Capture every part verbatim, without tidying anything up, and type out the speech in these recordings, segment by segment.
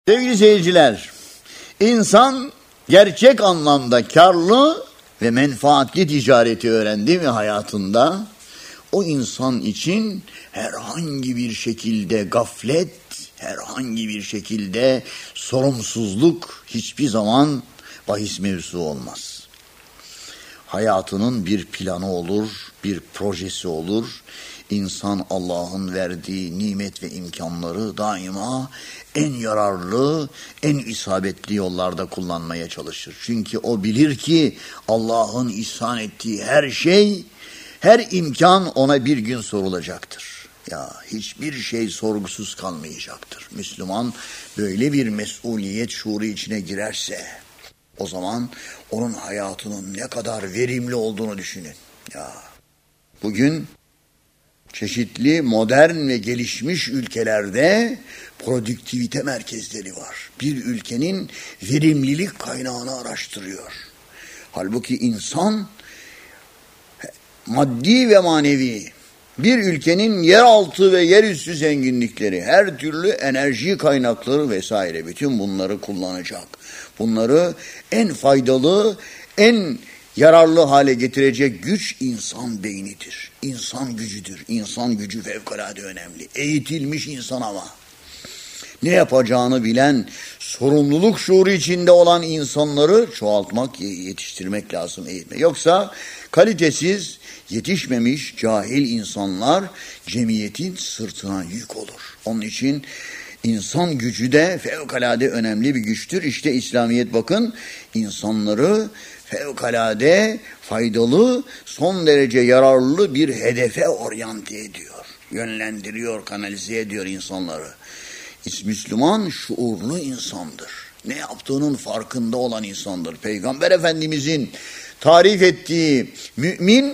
Sevgili seyirciler, insan gerçek anlamda karlı ve menfaatli ticareti öğrendi mi hayatında, o insan için herhangi bir şekilde gaflet, herhangi bir şekilde sorumsuzluk hiçbir zaman bahis mevzu olmaz. Hayatının bir planı olur, bir projesi olur. İnsan Allah'ın verdiği nimet ve imkanları daima en yararlı, en isabetli yollarda kullanmaya çalışır. Çünkü o bilir ki Allah'ın ihsan ettiği her şey, her imkan ona bir gün sorulacaktır. Ya hiçbir şey sorgusuz kalmayacaktır. Müslüman böyle bir mesuliyet şuuru içine girerse, o zaman onun hayatının ne kadar verimli olduğunu düşünün. Ya bugün çeşitli modern ve gelişmiş ülkelerde produktivite merkezleri var. Bir ülkenin verimlilik kaynağını araştırıyor. Halbuki insan maddi ve manevi bir ülkenin yeraltı ve yerüstü zenginlikleri, her türlü enerji kaynakları vesaire bütün bunları kullanacak. Bunları en faydalı, en yararlı hale getirecek güç insan beynidir. İnsan gücüdür. İnsan gücü fevkalade önemli. Eğitilmiş insan ama. Ne yapacağını bilen, sorumluluk şuuru içinde olan insanları çoğaltmak, yetiştirmek lazım, eğitmek. Yoksa kalitesiz, yetişmemiş, cahil insanlar cemiyetin sırtına yük olur. Onun için İnsan gücü de fevkalade önemli bir güçtür. İşte İslamiyet bakın insanları fevkalade faydalı, son derece yararlı bir hedefe oryante ediyor. Yönlendiriyor, kanalize ediyor insanları. Müslüman şuurlu insandır. Ne yaptığının farkında olan insandır. Peygamber Efendimizin tarif ettiği mümin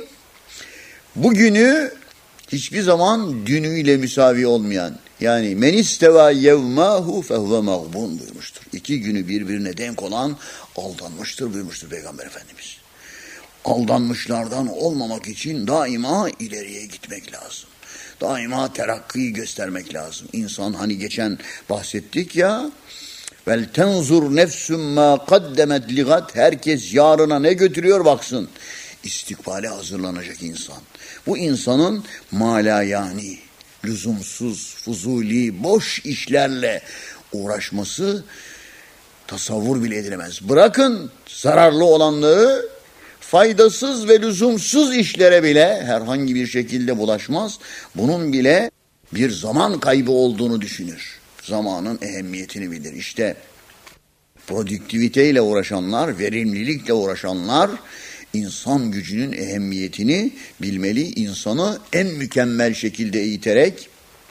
bugünü hiçbir zaman dünüyle müsavi olmayan, yani men isteva yevmahu fehuve mağbun buyurmuştur. İki günü birbirine denk olan aldanmıştır buyurmuştur Peygamber Efendimiz. Aldanmışlardan olmamak için daima ileriye gitmek lazım. Daima terakkiyi göstermek lazım. İnsan hani geçen bahsettik ya, vel tenzur nefsum ma kaddemet ligat, herkes yarına ne götürüyor baksın. İstikbale hazırlanacak insan. Bu insanın malayani, lüzumsuz, fuzuli, boş işlerle uğraşması tasavvur bile edilemez. Bırakın zararlı olanları, faydasız ve lüzumsuz işlere bile herhangi bir şekilde bulaşmaz. Bunun bile bir zaman kaybı olduğunu düşünür. Zamanın ehemmiyetini bilir. İşte produktiviteyle uğraşanlar, verimlilikle uğraşanlar insan gücünün ehemmiyetini bilmeli. İnsanı en mükemmel şekilde eğiterek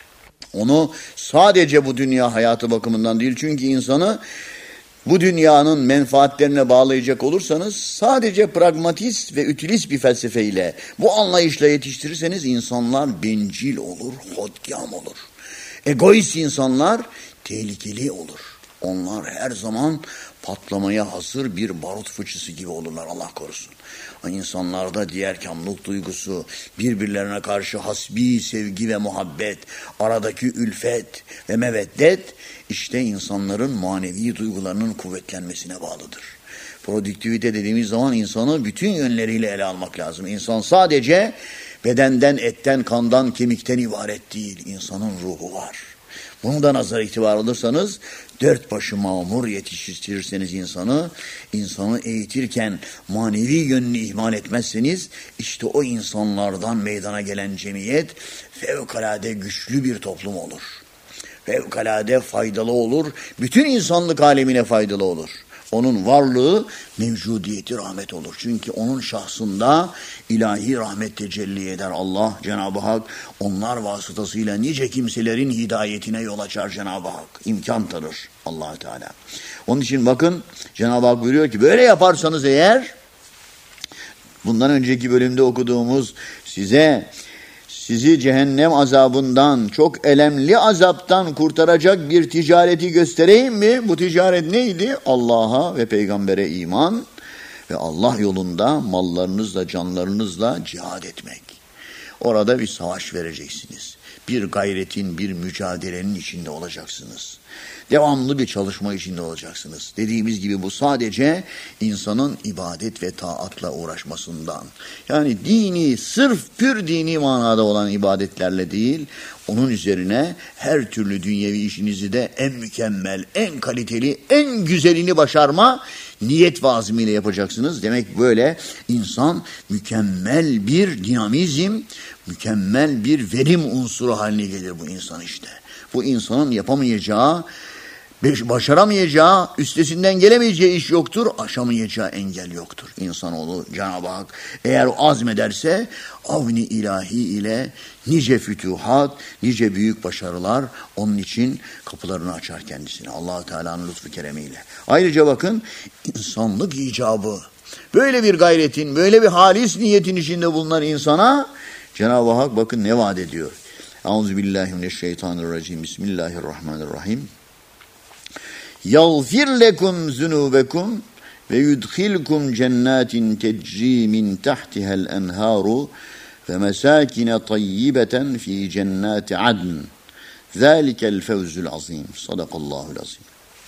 onu sadece bu dünya hayatı bakımından değil, çünkü insanı bu dünyanın menfaatlerine bağlayacak olursanız sadece pragmatist ve ütilist bir felsefeyle, bu anlayışla yetiştirirseniz insanlar bencil olur, hodgam olur. Egoist insanlar tehlikeli olur. Onlar her zaman patlamaya hazır bir barut fıçısı gibi olurlar, Allah korusun. İnsanlarda diğer kamlık duygusu, birbirlerine karşı hasbi sevgi ve muhabbet, aradaki ülfet ve meveddet, işte insanların manevi duygularının kuvvetlenmesine bağlıdır. Produktivite dediğimiz zaman insanı bütün yönleriyle ele almak lazım. İnsan sadece bedenden, etten, kandan, kemikten ibaret değil. İnsanın ruhu var. Bunu da nazar itibar alırsanız, dört başı mamur yetiştirirseniz insanı, insanı eğitirken manevi yönünü ihmal etmezseniz, işte o insanlardan meydana gelen cemiyet fevkalade güçlü bir toplum olur. Fevkalade faydalı olur, bütün insanlık alemine faydalı olur. Onun varlığı mevcudiyeti rahmet olur. Çünkü onun şahsında ilahi rahmet tecelli eder. Allah Cenab-ı Hak onlar vasıtasıyla nice kimselerin hidayetine yol açar Cenab-ı Hak. İmkan tanır Allah Teala. Onun için bakın Cenab-ı Hak buyuruyor ki böyle yaparsanız eğer, bundan önceki bölümde okuduğumuz size sizi cehennem azabından, çok elemli azaptan kurtaracak bir ticareti göstereyim mi? Bu ticaret neydi? Allah'a ve peygambere iman ve Allah yolunda mallarınızla, canlarınızla cihad etmek. Orada bir savaş vereceksiniz. Bir gayretin, bir mücadelenin içinde olacaksınız. Devamlı bir çalışma içinde olacaksınız. Dediğimiz gibi bu sadece insanın ibadet ve taatla uğraşmasından. Yani dini, sırf pür dini manada olan ibadetlerle değil, onun üzerine her türlü dünyevi işinizi de en mükemmel, en kaliteli, en güzelini başarma niyet ve azmiyle yapacaksınız. Demek böyle insan mükemmel bir dinamizm, mükemmel bir verim unsuru haline gelir bu insan işte. Bu insanın yapamayacağı, başaramayacağı, üstesinden gelemeyeceği iş yoktur, aşamayacağı engel yoktur. İnsanoğlu Cenab-ı Hak eğer azmederse avni ilahi ile nice fütuhat, nice büyük başarılar onun için kapılarını açar kendisine. Allah-u Teala'nın lütfu keremiyle. Ayrıca bakın insanlık icabı. Böyle bir gayretin, böyle bir halis niyetin içinde bulunan insana Cenab-ı Hak bakın ne vaat ediyor. Euzubillahimineşşeytanirracim. Bismillahirrahmanirrahim. يَغْفِرْ لَكُمْ ذُنُوبَكُمْ وَيُدْخِلْكُمْ جَنَّاتٍ تَجْرِي مِنْ تَحْتِهَا الْأَنْهَارُ وَمَسَاكِنَ طَيِّبَةً فِي جَنَّاتِ عَدْنٍ ذَٰلِكَ الْفَوْزُ الْعَظِيمُ Sadakallahu azim.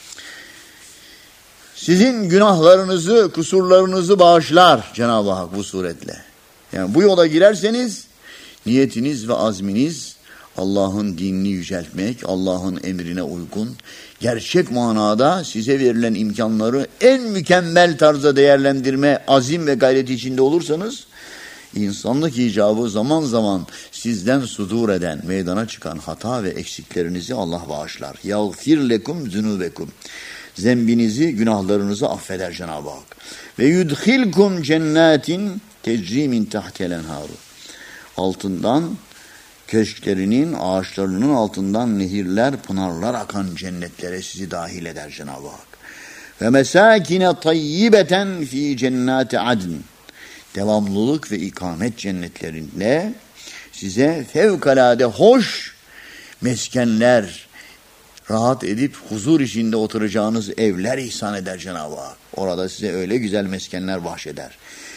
Sizin günahlarınızı, kusurlarınızı bağışlar Cenab-ı Hak bu suretle. Yani bu yola girerseniz niyetiniz ve azminiz Allah'ın dinini yüceltmek, Allah'ın emrine uygun, gerçek manada size verilen imkanları en mükemmel tarzda değerlendirme, azim ve gayreti içinde olursanız, insanlık icabı zaman zaman sizden sudur eden, meydana çıkan hata ve eksiklerinizi Allah bağışlar. يَغْفِرْ لَكُمْ ذُنُوبَكُمْ Zembinizi, günahlarınızı affeder Cenab-ı Hak. وَيُدْخِلْكُمْ جَنَّاتٍ تَجْرِي مِنْ تَحْتِهَا الْأَنْهَارُ Altından, köşklerinin, ağaçlarının altından nehirler, pınarlar akan cennetlere sizi dahil eder Cenab-ı Hak. Ve mesakine tayyibeten fi cennati adn. Devamlılık ve ikamet cennetlerinde size fevkalade hoş meskenler, rahat edip huzur içinde oturacağınız evler ihsan eder Cenab-ı Hak. Orada size öyle güzel meskenler bahşeder.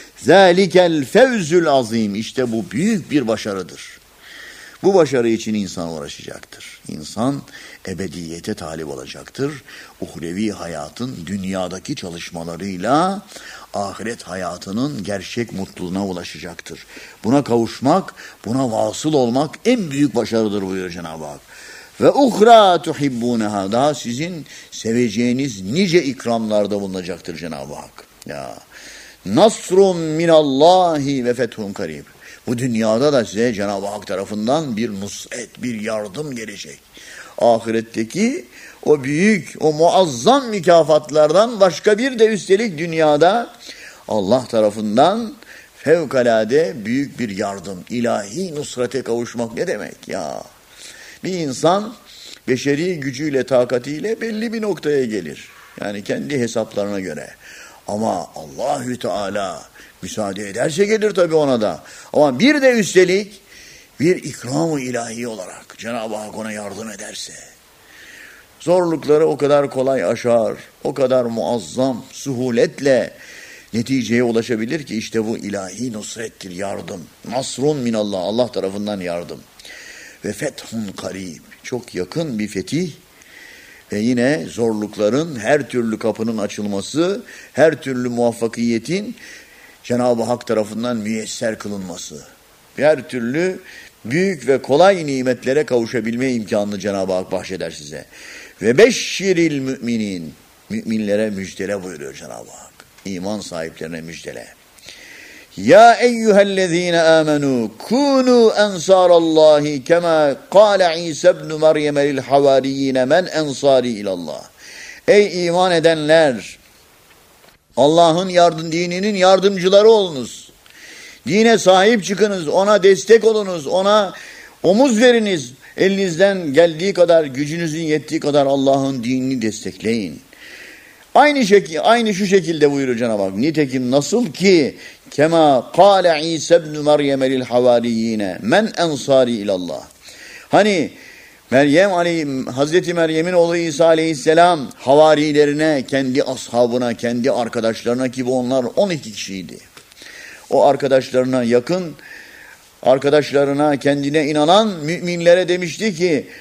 Zalikel fevzül azim. İşte bu büyük bir başarıdır. Bu başarı için insan uğraşacaktır. İnsan ebediyete talip olacaktır. Uhrevi hayatın dünyadaki çalışmalarıyla ahiret hayatının gerçek mutluluğuna ulaşacaktır. Buna kavuşmak, buna vasıl olmak en büyük başarıdır buyuruyor Cenab-ı Hak. Ve uhra tuhibbuneha, daha sizin seveceğiniz nice ikramlarda bulunacaktır Cenab-ı Hak. Ya nasrun minallahi ve fethun karib. Bu dünyada da size Cenab-ı Hak tarafından bir nusret, bir yardım gelecek. Ahiretteki o büyük, o muazzam mükafatlardan başka bir de üstelik dünyada Allah tarafından fevkalade büyük bir yardım, ilahi nusrete kavuşmak ne demek ya? Bir insan beşeri gücüyle, takatiyle belli bir noktaya gelir. Yani kendi hesaplarına göre. Ama Allahü Teala müsaade ederse gelir tabii ona da. Ama bir de üstelik bir ikram-ı ilahi olarak Cenab-ı Hak ona yardım ederse, zorlukları o kadar kolay aşar, o kadar muazzam, suhuletle neticeye ulaşabilir ki işte bu ilahi nusrettir, yardım. Nasrun minallah, Allah tarafından yardım. Ve fethun karib, çok yakın bir fetih. Ve yine zorlukların, her türlü kapının açılması, her türlü muvaffakiyetin Cenab-ı Hak tarafından müyesser kılınması. Her türlü büyük ve kolay nimetlere kavuşabilme imkanını Cenab-ı Hak bahşeder size. Ve beşşiril müminin, müminlere müjdele buyuruyor Cenab-ı Hak. İman sahiplerine müjdele. Ya eyyühellezine amenu kunu ensarallahi kema kâle İsa ibn Meryem lil havariyine men ensari ilallah. Ey iman edenler, Allah'ın yardım dininin yardımcıları olunuz. Dine sahip çıkınız, ona destek olunuz, ona omuz veriniz. Elinizden geldiği kadar, gücünüzün yettiği kadar Allah'ın dinini destekleyin. Aynı şekil, aynı şu şekilde buyuruyor Cenab-ı Hak. Nitekim nasıl ki kema kâle İsa ibn Meryem lil havariyine men ensari ilallah. Hani Meryem aleyhi, Hazreti Meryem'in oğlu İsa aleyhisselam havarilerine, kendi ashabına, kendi arkadaşlarına, ki bu onlar on iki kişiydi. O arkadaşlarına yakın, arkadaşlarına, kendine inanan müminlere demişti ki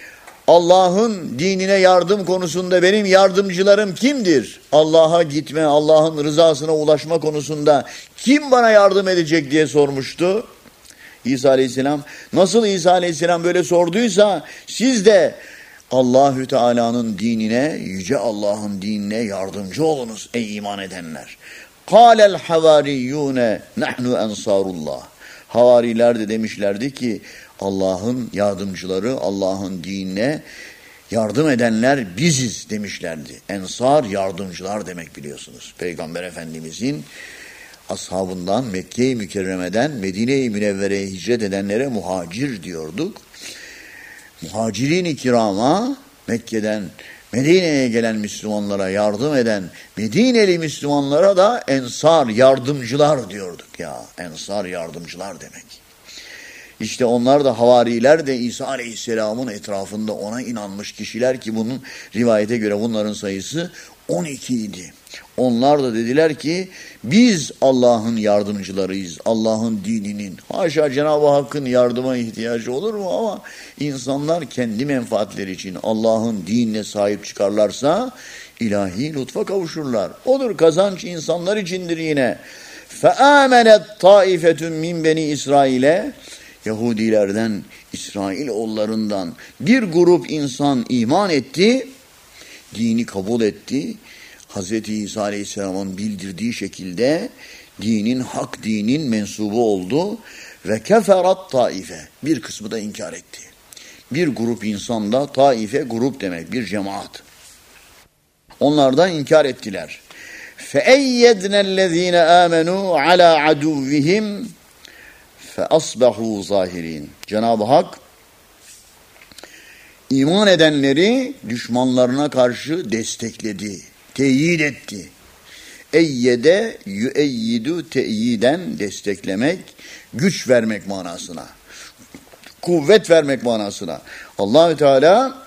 Allah'ın dinine yardım konusunda benim yardımcılarım kimdir? Allah'a gitme, Allah'ın rızasına ulaşma konusunda kim bana yardım edecek diye sormuştu İsa Aleyhisselam. Nasıl İsa Aleyhisselam böyle sorduysa siz de Allahü Teala'nın dinine, yüce Allah'ın dinine yardımcı olunuz ey iman edenler. Kâlel havariyyûne nahnu ensarullah. Havariler de demişlerdi ki Allah'ın yardımcıları, Allah'ın dinine yardım edenler biziz demişlerdi. Ensar yardımcılar demek biliyorsunuz. Peygamber Efendimizin ashabından Mekke-i Mükerreme'den Medine-i Münevvere'ye hicret edenlere muhacir diyorduk. Muhacirin-i kirama Mekke'den Medine'ye gelen Müslümanlara yardım eden Medineli Müslümanlara da ensar yardımcılar diyorduk ya. Ensar yardımcılar demek. İşte onlar da havariler de İsa Aleyhisselam'ın etrafında ona inanmış kişiler ki bunun rivayete göre bunların sayısı on iki idi. Onlar da dediler ki biz Allah'ın yardımcılarıyız. Allah'ın dininin. Haşa Cenab-ı Hakk'ın yardıma ihtiyacı olur mu? Ama insanlar kendi menfaatleri için Allah'ın dinine sahip çıkarlarsa ilahi lütfa kavuşurlar. Odur kazanç insanlar içindir yine. فَآمَنَتْ طَائِفَةٌ مِنْ بَنِي İsrail'e Yahudilerden, İsrailoğullarından bir grup insan iman etti, dini kabul etti. Hazreti İsa Aleyhisselam'ın bildirdiği şekilde dinin, hak dinin mensubu oldu ve keferat taife. Bir kısmı da inkar etti. Bir grup insan da taife grup demek, bir cemaat. Onlar da inkar ettiler. فَاَيَّدْنَا الَّذ۪ينَ آمَنُوا عَلَى عَدُوِّهِمْ فَأَصْبَحُوا ظَاهِرِينَ. Cenab-ı Hak iman edenleri düşmanlarına karşı destekledi, teyit etti. Eyyede yüeyyidu teyiden desteklemek, güç vermek manasına, kuvvet vermek manasına. Allah-u Teala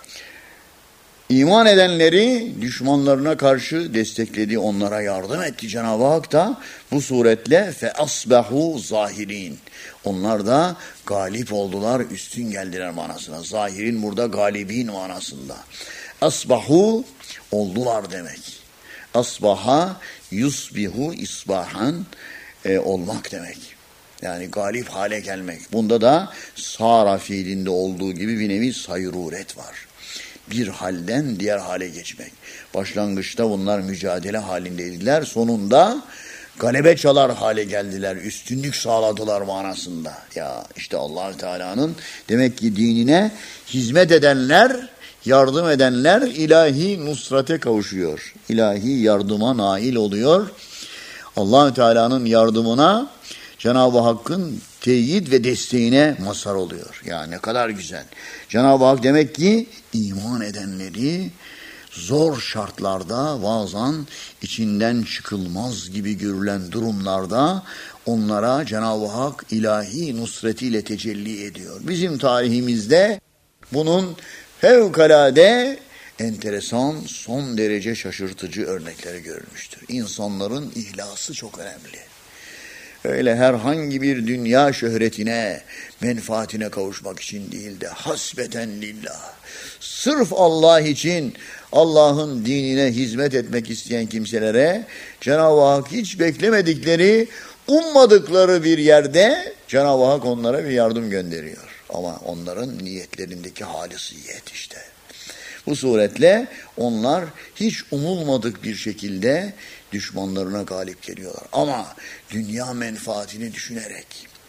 iman edenleri düşmanlarına karşı destekledi, onlara yardım etti. Cenab-ı Hak da bu suretle fe asbahu zahirin. Onlar da galip oldular, üstün geldiler manasına. Zahirin burada galibin manasında. Asbahu oldular demek. Asbaha yusbihu isbahan e, olmak demek. Yani galip hale gelmek. Bunda da sara fiilinde olduğu gibi bir nevi sayruret var. Bir halden diğer hale geçmek. Başlangıçta bunlar mücadele halindeydiler. Sonunda galebe çalar hale geldiler. Üstünlük sağladılar manasında. Ya işte Allah-u Teala'nın demek ki dinine hizmet edenler, yardım edenler ilahi nusrate kavuşuyor. İlahi yardıma nail oluyor. Allah-u Teala'nın yardımına, Cenab-ı Hakk'ın teyit ve desteğine mazhar oluyor. Ya ne kadar güzel. Cenab-ı Hak demek ki iman edenleri zor şartlarda, bazen içinden çıkılmaz gibi görülen durumlarda onlara Cenab-ı Hak ilahi nusretiyle tecelli ediyor. Bizim tarihimizde bunun fevkalade enteresan, son derece şaşırtıcı örnekleri görülmüştür. İnsanların ihlası çok önemli. Öyle herhangi bir dünya şöhretine, menfaatine kavuşmak için değil de hasbeten lillah. Sırf Allah için Allah'ın dinine hizmet etmek isteyen kimselere Cenab-ı Hak hiç beklemedikleri, ummadıkları bir yerde Cenab-ı Hak onlara bir yardım gönderiyor. Ama onların niyetlerindeki halisiyet işte. Bu suretle onlar hiç umulmadık bir şekilde düşmanlarına galip geliyorlar. Ama dünya menfaatini düşünerek,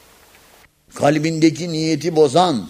kalbindeki niyeti bozan,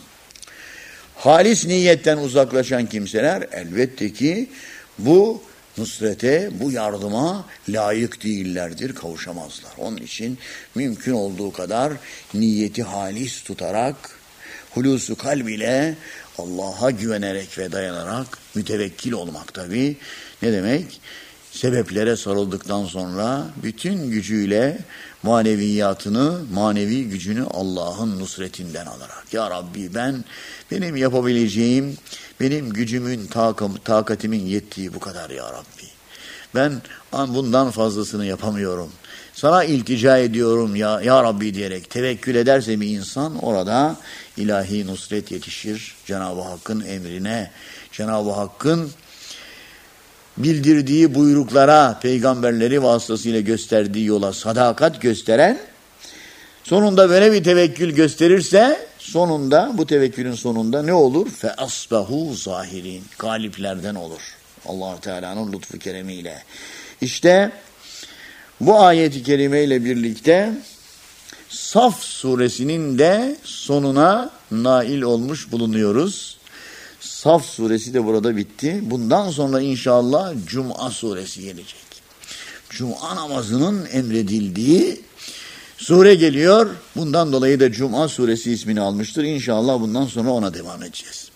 halis niyetten uzaklaşan kimseler elbette ki bu nusrete, bu yardıma layık değillerdir, kavuşamazlar. Onun için mümkün olduğu kadar niyeti halis tutarak, hulusu kalb ile Allah'a güvenerek ve dayanarak mütevekkil olmak tabii. Ne demek? Sebeplere sarıldıktan sonra bütün gücüyle maneviyatını, manevi gücünü Allah'ın nusretinden alarak. Ya Rabbi ben, benim yapabileceğim, benim gücümün, takım, takatimin yettiği bu kadar ya Rabbi. Ben bundan fazlasını yapamıyorum. Sana iltica ediyorum ya, ya Rabbi diyerek tevekkül ederse bir insan orada ilahi nusret yetişir. Cenab-ı Hakk'ın emrine, Cenab-ı Hakk'ın bildirdiği buyruklara, peygamberleri vasıtasıyla gösterdiği yola sadakat gösteren, sonunda böyle bir tevekkül gösterirse, sonunda bu tevekkülün sonunda ne olur? Fe asbahu zahirin. Galiplerden olur. Allah Teala'nın lütfu keremiyle. İşte bu ayet-i kerime ile birlikte Saf suresinin de sonuna nail olmuş bulunuyoruz. Saf suresi de burada bitti. Bundan sonra inşallah Cuma suresi gelecek. Cuma namazının emredildiği sure geliyor. Bundan dolayı da Cuma suresi ismini almıştır. İnşallah bundan sonra ona devam edeceğiz.